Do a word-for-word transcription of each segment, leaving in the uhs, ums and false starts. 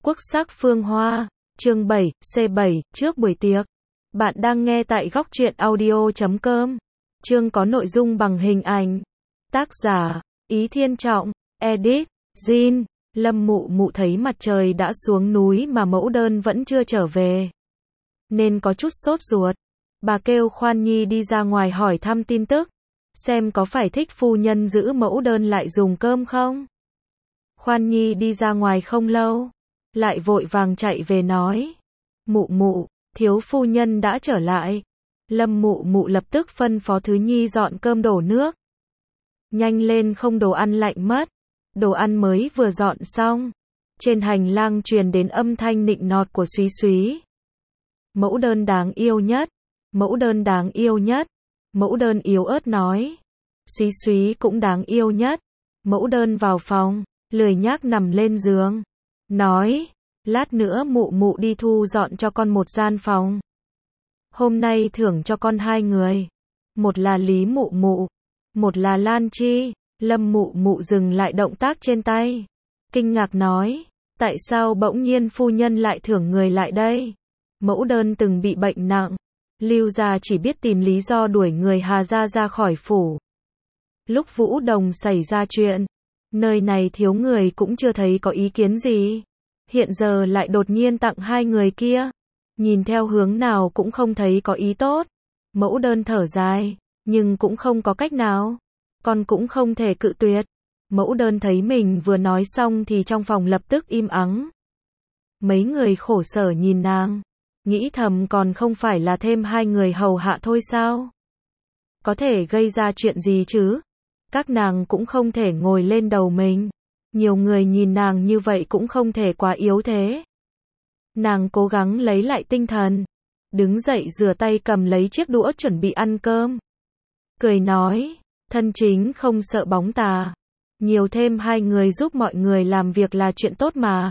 Quốc sắc phương hoa, chương bảy, C bảy, trước buổi tiệc. Bạn đang nghe tại góc truyện audio chấm com. Chương có nội dung bằng hình ảnh. Tác giả, Ý Thiên Trọng, edit, Jin. Lâm Mụ Mụ thấy mặt trời đã xuống núi mà mẫu đơn vẫn chưa trở về, nên có chút sốt ruột. Bà kêu Khoan Nhi đi ra ngoài hỏi thăm tin tức, xem có phải thích phu nhân giữ mẫu đơn lại dùng cơm không. Khoan Nhi đi ra ngoài không lâu, lại vội vàng chạy về nói: Mụ Mụ, thiếu phu nhân đã trở lại. Lâm Mụ Mụ lập tức phân phó Thứ Nhi dọn cơm đổ nước. Nhanh lên, không đồ ăn lạnh mất. Đồ ăn mới vừa dọn xong, trên hành lang truyền đến âm thanh nịnh nọt của Súy Súy. Mẫu đơn đáng yêu nhất, mẫu đơn đáng yêu nhất. Mẫu đơn yếu ớt nói. Súy Súy cũng đáng yêu nhất. Mẫu đơn vào phòng, lười nhác nằm lên giường, nói: lát nữa Mụ Mụ đi thu dọn cho con một gian phòng. Hôm nay thưởng cho con hai người, một là Lý Mụ Mụ, một là Lan Chi. Lâm Mụ Mụ dừng lại động tác trên tay, kinh ngạc nói: tại sao bỗng nhiên phu nhân lại thưởng người lại đây? Mẫu đơn từng bị bệnh nặng, Lưu gia chỉ biết tìm lý do đuổi người Hà gia ra khỏi phủ. Lúc Vũ Đồng xảy ra chuyện, nơi này thiếu người cũng chưa thấy có ý kiến gì, hiện giờ lại đột nhiên tặng hai người kia, nhìn theo hướng nào cũng không thấy có ý tốt. Mẫu đơn thở dài, nhưng cũng không có cách nào, con cũng không thể cự tuyệt. Mẫu đơn thấy mình vừa nói xong thì trong phòng lập tức im ắng. Mấy người khổ sở nhìn nàng, nghĩ thầm còn không phải là thêm hai người hầu hạ thôi sao? Có thể gây ra chuyện gì chứ? Các nàng cũng không thể ngồi lên đầu mình. Nhiều người nhìn nàng như vậy cũng không thể quá yếu thế. Nàng cố gắng lấy lại tinh thần, đứng dậy rửa tay cầm lấy chiếc đũa chuẩn bị ăn cơm. Cười nói: thân chính không sợ bóng tà, nhiều thêm hai người giúp mọi người làm việc là chuyện tốt mà.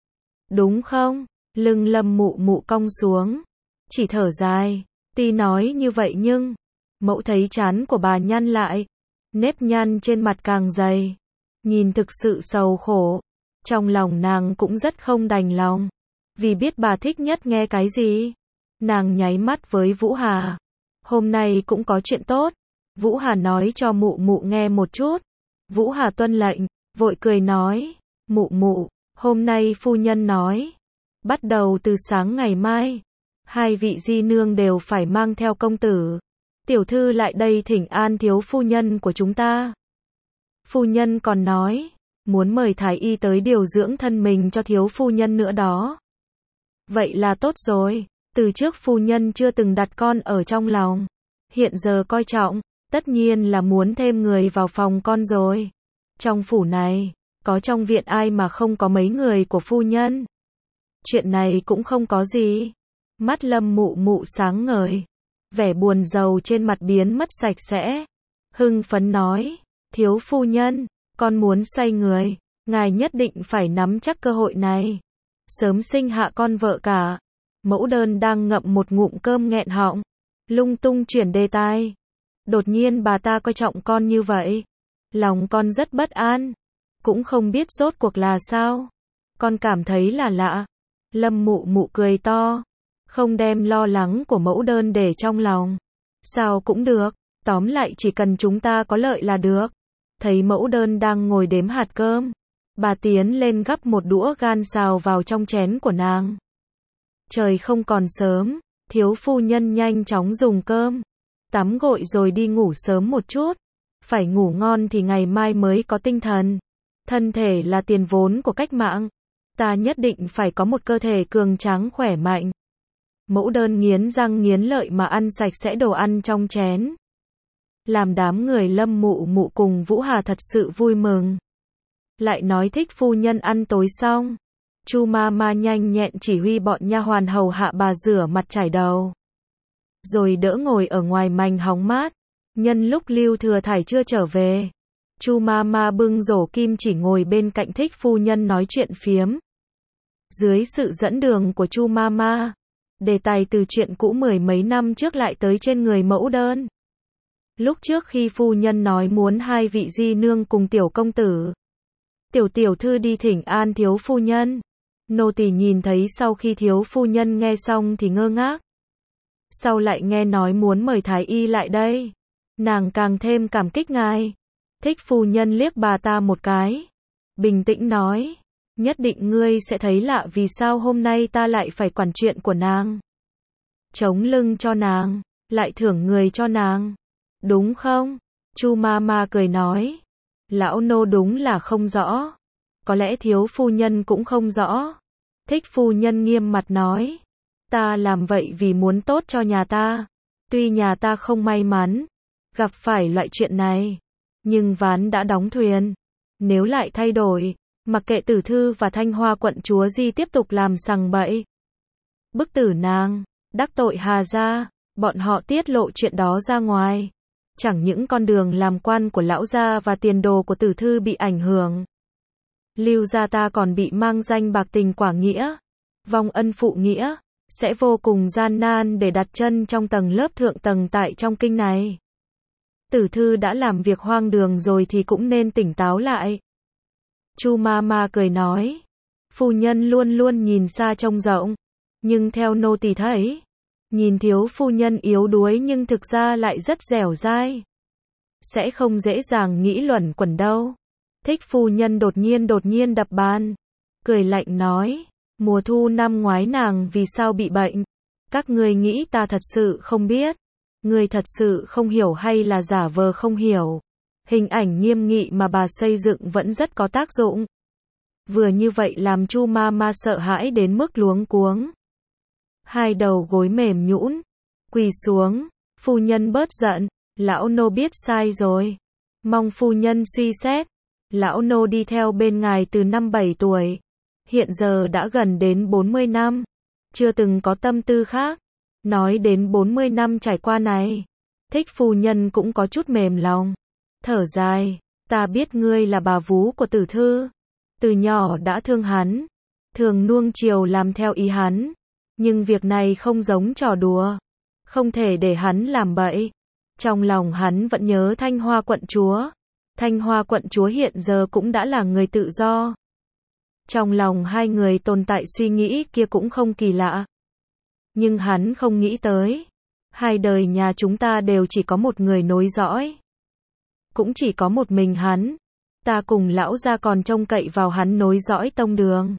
Đúng không? Lưng Lâm Mụ Mụ cong xuống, chỉ thở dài. Tuy nói như vậy nhưng, mẫu thấy trán của bà nhăn lại, nếp nhăn trên mặt càng dày, nhìn thực sự sầu khổ. Trong lòng nàng cũng rất không đành lòng, vì biết bà thích nhất nghe cái gì. Nàng nháy mắt với Vũ Hà: hôm nay cũng có chuyện tốt. Vũ Hà nói cho Mụ Mụ nghe một chút. Vũ Hà tuân lệnh, vội cười nói: Mụ Mụ, hôm nay phu nhân nói, bắt đầu từ sáng ngày mai, hai vị di nương đều phải mang theo công tử, tiểu thư lại đây thỉnh an thiếu phu nhân của chúng ta. Phu nhân còn nói, muốn mời thái y tới điều dưỡng thân mình cho thiếu phu nhân nữa đó. Vậy là tốt rồi, từ trước phu nhân chưa từng đặt con ở trong lòng, hiện giờ coi trọng, tất nhiên là muốn thêm người vào phòng con rồi. Trong phủ này, có trong viện ai mà không có mấy người của phu nhân. Chuyện này cũng không có gì. Mắt Lâm Mụ Mụ sáng ngời, vẻ buồn rầu trên mặt biến mất sạch sẽ. Hưng phấn nói: thiếu phu nhân, con muốn xoay người, ngài nhất định phải nắm chắc cơ hội này, sớm sinh hạ con vợ cả. Mẫu đơn đang ngậm một ngụm cơm nghẹn họng, lung tung chuyển đề tài. Đột nhiên bà ta coi trọng con như vậy, lòng con rất bất an, cũng không biết rốt cuộc là sao. Con cảm thấy là lạ. Lâm Mụ Mụ cười to, không đem lo lắng của mẫu đơn để trong lòng. Sao cũng được, tóm lại chỉ cần chúng ta có lợi là được. Thấy mẫu đơn đang ngồi đếm hạt cơm, bà tiến lên gắp một đũa gan xào vào trong chén của nàng. Trời không còn sớm, thiếu phu nhân nhanh chóng dùng cơm, tắm gội rồi đi ngủ sớm một chút. Phải ngủ ngon thì ngày mai mới có tinh thần. Thân thể là tiền vốn của cách mạng, ta nhất định phải có một cơ thể cường tráng khỏe mạnh. Mẫu đơn nghiến răng nghiến lợi mà ăn sạch sẽ đồ ăn trong chén, làm đám người Lâm Mụ Mụ cùng Vũ Hà thật sự vui mừng. Lại nói thích phu nhân ăn tối xong, Chu ma ma nhanh nhẹn chỉ huy bọn nha hoàn hầu hạ bà rửa mặt chải đầu, rồi đỡ ngồi ở ngoài mành hóng mát. Nhân lúc Lưu Thừa Thải chưa trở về, Chu ma ma bưng rổ kim chỉ ngồi bên cạnh thích phu nhân nói chuyện phiếm. Dưới sự dẫn đường của Chu ma ma, đề tài từ chuyện cũ mười mấy năm trước lại tới trên người mẫu đơn. Lúc trước khi phu nhân nói muốn hai vị di nương cùng tiểu công tử, tiểu tiểu thư đi thỉnh an thiếu phu nhân, Nô tỳ nhìn thấy sau khi thiếu phu nhân nghe xong thì ngơ ngác. Sau lại nghe nói muốn mời thái y lại đây. Nàng càng thêm cảm kích ngài. Thích phu nhân liếc bà ta một cái. Bình tĩnh nói. Nhất định ngươi sẽ thấy lạ vì sao hôm nay ta lại phải quản chuyện của nàng. Chống lưng cho nàng, lại thưởng người cho nàng. Đúng không? Chu ma ma cười nói. Lão nô đúng là không rõ. Có lẽ thiếu phu nhân cũng không rõ. Thích phu nhân nghiêm mặt nói. Ta làm vậy vì muốn tốt cho nhà ta. Tuy nhà ta không may mắn gặp phải loại chuyện này, nhưng ván đã đóng thuyền. Nếu lại thay đổi, mặc kệ Tử Thư và Thanh Hoa quận chúa Di tiếp tục làm sằng bậy, bức tử nàng, đắc tội Hà gia, bọn họ tiết lộ chuyện đó ra ngoài. Chẳng những con đường làm quan của lão gia và tiền đồ của Tử Thư bị ảnh hưởng. Lưu gia ta còn bị mang danh bạc tình quả nghĩa, vong ân phụ nghĩa, sẽ vô cùng gian nan để đặt chân trong tầng lớp thượng tầng tại trong kinh này. Tử Thư đã làm việc hoang đường rồi thì cũng nên tỉnh táo lại. Chu ma ma cười nói. Phu nhân luôn luôn nhìn xa trông rộng. Nhưng theo nô tỳ thấy, nhìn thiếu phu nhân yếu đuối nhưng thực ra lại rất dẻo dai. Sẽ không dễ dàng nghĩ luẩn quẩn đâu. Thích phu nhân đột nhiên đột nhiên đập bàn. Cười lạnh nói. Mùa thu năm ngoái nàng vì sao bị bệnh? Các ngươi nghĩ ta thật sự không biết? Ngươi thật sự không hiểu hay là giả vờ không hiểu? Hình ảnh nghiêm nghị mà bà xây dựng vẫn rất có tác dụng. Vừa như vậy làm Chu ma ma sợ hãi đến mức luống cuống. Hai đầu gối mềm nhũn, quỳ xuống. Phu nhân bớt giận, lão nô biết sai rồi. Mong phu nhân suy xét. Lão nô đi theo bên ngài từ năm bảy tuổi. Hiện giờ đã gần đến bốn mươi năm. Chưa từng có tâm tư khác. Nói đến bốn mươi năm trải qua này. Thích phu nhân cũng có chút mềm lòng. Thở dài. Ta biết ngươi là bà vú của Tử Thư. Từ nhỏ đã thương hắn. Thường nuông chiều làm theo ý hắn. Nhưng việc này không giống trò đùa. Không thể để hắn làm bậy. Trong lòng hắn vẫn nhớ Thanh Hoa quận chúa. Thanh Hoa quận chúa hiện giờ cũng đã là người tự do. Trong lòng hai người tồn tại suy nghĩ kia cũng không kỳ lạ. Nhưng hắn không nghĩ tới. Hai đời nhà chúng ta đều chỉ có một người nối dõi. Cũng chỉ có một mình hắn. Ta cùng lão gia còn trông cậy vào hắn nối dõi tông đường.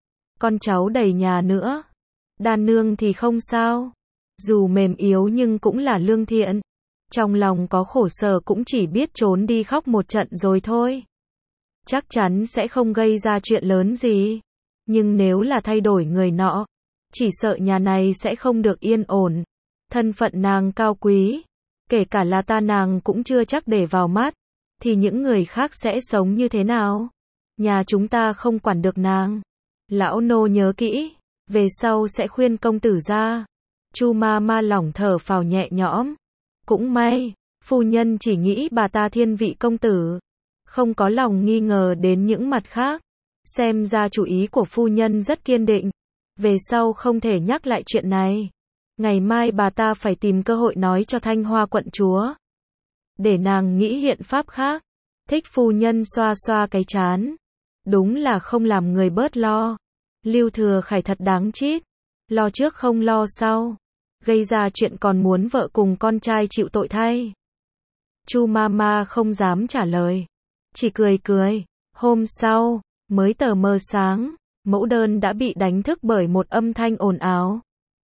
Con cháu đầy nhà nữa. Đan nương thì không sao. Dù mềm yếu nhưng cũng là lương thiện. Trong lòng có khổ sở cũng chỉ biết trốn đi khóc một trận rồi thôi. Chắc chắn sẽ không gây ra chuyện lớn gì. Nhưng nếu là thay đổi người nọ, chỉ sợ nhà này sẽ không được yên ổn. Thân phận nàng cao quý, kể cả là ta nàng cũng chưa chắc để vào mắt. Thì những người khác sẽ sống như thế nào? Nhà chúng ta không quản được nàng. Lão nô nhớ kỹ, về sau sẽ khuyên công tử ra. Chu ma ma lỏng thở phào nhẹ nhõm. Cũng may, phu nhân chỉ nghĩ bà ta thiên vị công tử. Không có lòng nghi ngờ đến những mặt khác. Xem ra chủ ý của phu nhân rất kiên định. Về sau không thể nhắc lại chuyện này. Ngày mai bà ta phải tìm cơ hội nói cho Thanh Hoa quận chúa. Để nàng nghĩ hiện pháp khác. Thích phu nhân xoa xoa cái trán. Đúng là không làm người bớt lo. Lưu Thừa Khải thật đáng chít. Lo trước không lo sau. Gây ra chuyện còn muốn vợ cùng con trai chịu tội thay. Chu ma ma không dám trả lời. Chỉ cười cười. Hôm sau, mới tờ mờ sáng, mẫu đơn đã bị đánh thức bởi một âm thanh ồn ào.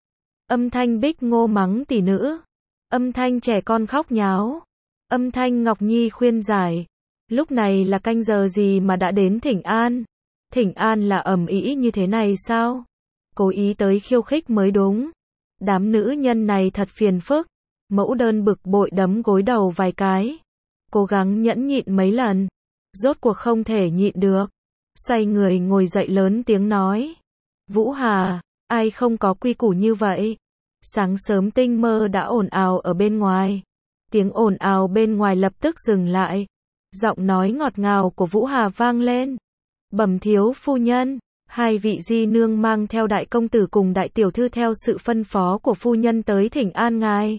Âm thanh Bích Ngô mắng tỷ nữ. Âm thanh trẻ con khóc nháo. Âm thanh Ngọc Nhi khuyên giải. Lúc này là canh giờ gì mà đã đến Thỉnh An? Thỉnh An là ầm ĩ như thế này sao? Cố ý tới khiêu khích mới đúng. Đám nữ nhân này thật phiền phức. Mẫu đơn bực bội đấm gối đầu vài cái. Cố gắng nhẫn nhịn mấy lần. Rốt cuộc không thể nhịn được. Xoay người ngồi dậy lớn tiếng nói. Vũ Hà, ai không có quy củ như vậy? Sáng sớm tinh mơ đã ồn ào ở bên ngoài. Tiếng ồn ào bên ngoài lập tức dừng lại. Giọng nói ngọt ngào của Vũ Hà vang lên. Bẩm thiếu phu nhân, hai vị di nương mang theo đại công tử cùng đại tiểu thư theo sự phân phó của phu nhân tới Thỉnh An ngài.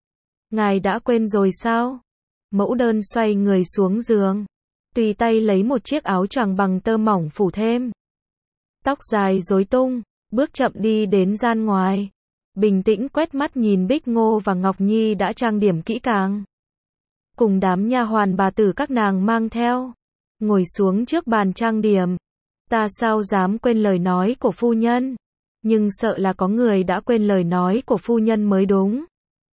Ngài đã quên rồi sao? Mẫu đơn xoay người xuống giường. Tùy tay lấy một chiếc áo choàng bằng tơ mỏng phủ thêm. tóc dài rối tung, bước chậm đi đến gian ngoài. Bình tĩnh quét mắt nhìn Bích Ngô và Ngọc Nhi đã trang điểm kỹ càng. Cùng đám nha hoàn bà tử các nàng mang theo. Ngồi xuống trước bàn trang điểm. Ta sao dám quên lời nói của phu nhân. Nhưng sợ là có người đã quên lời nói của phu nhân mới đúng.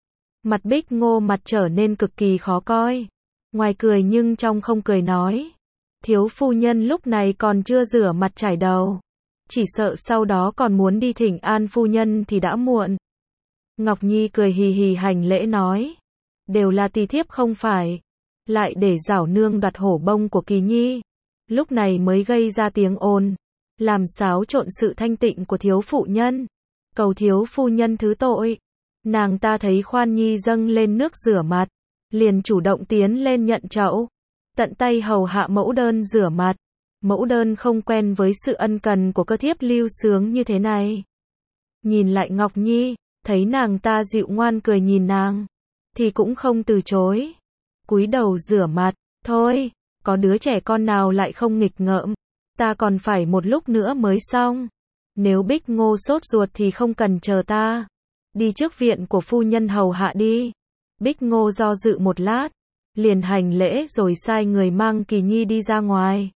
Mặt Bích Ngô mặt trở nên cực kỳ khó coi. Ngoài cười nhưng trong không cười nói. Thiếu phu nhân lúc này còn chưa rửa mặt chải đầu. Chỉ sợ sau đó còn muốn đi thỉnh an phu nhân thì đã muộn. Ngọc Nhi cười hì hì hành lễ nói. Đều là tỳ thiếp không phải. Lại để Giảo nương đoạt hổ bông của Kỳ Nhi. Lúc này mới gây ra tiếng ồn. Làm xáo trộn sự thanh tịnh của thiếu phụ nhân. Cầu thiếu phu nhân thứ tội. Nàng ta thấy Khoan Nhi dâng lên nước rửa mặt. Liền chủ động tiến lên nhận chậu. Tận tay hầu hạ mẫu đơn rửa mặt. Mẫu đơn không quen với sự ân cần của cơ thiếp lưu sướng như thế này. Nhìn lại Ngọc Nhi, thấy nàng ta dịu ngoan cười nhìn nàng. Thì cũng không từ chối. Cúi đầu rửa mặt. Thôi, có đứa trẻ con nào lại không nghịch ngợm. Ta còn phải một lúc nữa mới xong. Nếu Bích Ngô sốt ruột thì không cần chờ ta. Đi trước viện của phu nhân hầu hạ đi. Bích Ngô do dự một lát. Liền hành lễ rồi sai người mang Kỳ Nhi đi ra ngoài.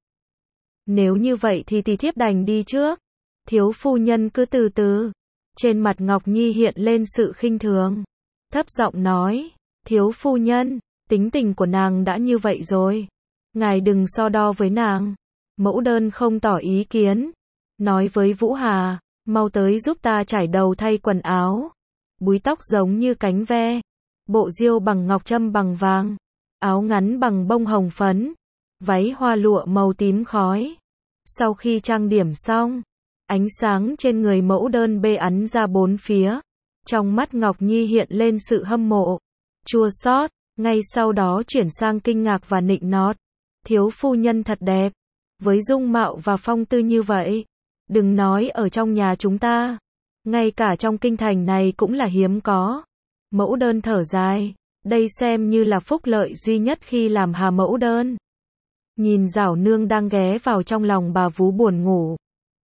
Nếu như vậy thì tỳ thiếp đành đi trước. Thiếu phu nhân cứ từ từ. Trên mặt Ngọc Nhi hiện lên sự khinh thường. Thấp giọng nói. Thiếu phu nhân, tính tình của nàng đã như vậy rồi. Ngài đừng so đo với nàng. Mẫu đơn không tỏ ý kiến. Nói với Vũ Hà. Mau tới giúp ta trải đầu thay quần áo. Búi tóc giống như cánh ve. Bộ diêu bằng ngọc trâm bằng vàng. Áo ngắn bằng bông hồng phấn. Váy hoa lụa màu tím khói. Sau khi trang điểm xong, ánh sáng trên người mẫu đơn bê ắn ra bốn phía. Trong mắt Ngọc Nhi hiện lên sự hâm mộ, chua xót, ngay sau đó chuyển sang kinh ngạc và nịnh nọt. Thiếu phu nhân thật đẹp, với dung mạo và phong tư như vậy. Đừng nói ở trong nhà chúng ta, ngay cả trong kinh thành này cũng là hiếm có. Mẫu đơn thở dài, đây xem như là phúc lợi duy nhất khi làm hà mẫu đơn. Nhìn Giảo nương đang ghé vào trong lòng bà vú buồn ngủ.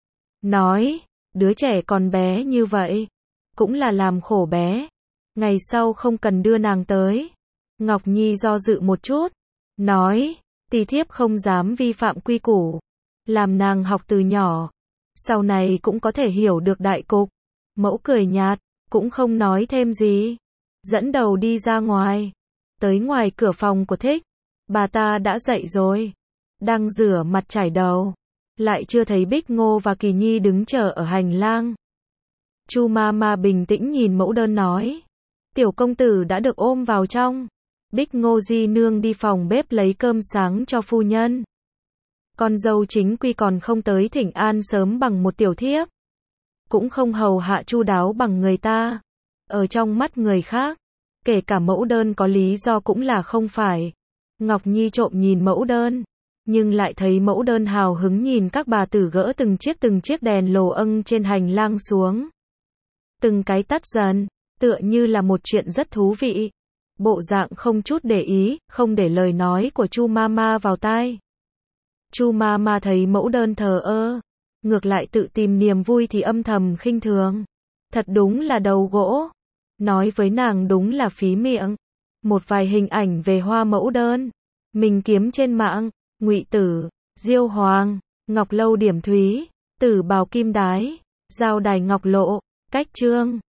Nói, đứa trẻ còn bé như vậy, cũng là làm khổ bé. Ngày sau không cần đưa nàng tới. Ngọc Nhi do dự một chút. Nói, tỳ thiếp không dám vi phạm quy củ. Làm nàng học từ nhỏ. Sau này cũng có thể hiểu được đại cục. Mẫu cười nhạt, cũng không nói thêm gì. Dẫn đầu đi ra ngoài. Tới ngoài cửa phòng của Thích. Bà ta đã dậy rồi. Đang rửa mặt chải đầu. Lại chưa thấy Bích Ngô và Kỳ Nhi đứng chờ ở hành lang. Chu ma ma bình tĩnh nhìn mẫu đơn nói. Tiểu công tử đã được ôm vào trong. Bích Ngô di nương đi phòng bếp lấy cơm sáng cho phu nhân. Con dâu chính quy còn không tới thỉnh an sớm bằng một tiểu thiếp. Cũng không hầu hạ chu đáo bằng người ta. Ở trong mắt người khác, kể cả mẫu đơn có lý do cũng là không phải. Ngọc Nhi trộm nhìn mẫu đơn. Nhưng lại thấy mẫu đơn hào hứng nhìn các bà tử gỡ từng chiếc từng chiếc đèn lồ âng trên hành lang xuống. Từng cái tắt dần, tựa như là một chuyện rất thú vị. Bộ dạng không chút để ý, không để lời nói của Chu Mama vào tai. Chu Mama thấy mẫu đơn thờ ơ, ngược lại tự tìm niềm vui thì âm thầm khinh thường. Thật đúng là đầu gỗ. Nói với nàng đúng là phí miệng. Một vài hình ảnh về hoa mẫu đơn. Mình kiếm trên mạng. Ngụy Tử, Diêu Hoàng, Ngọc Lâu Điểm Thúy, Tử Bào Kim Đái, Giao Đài Ngọc Lộ, Cách Trương.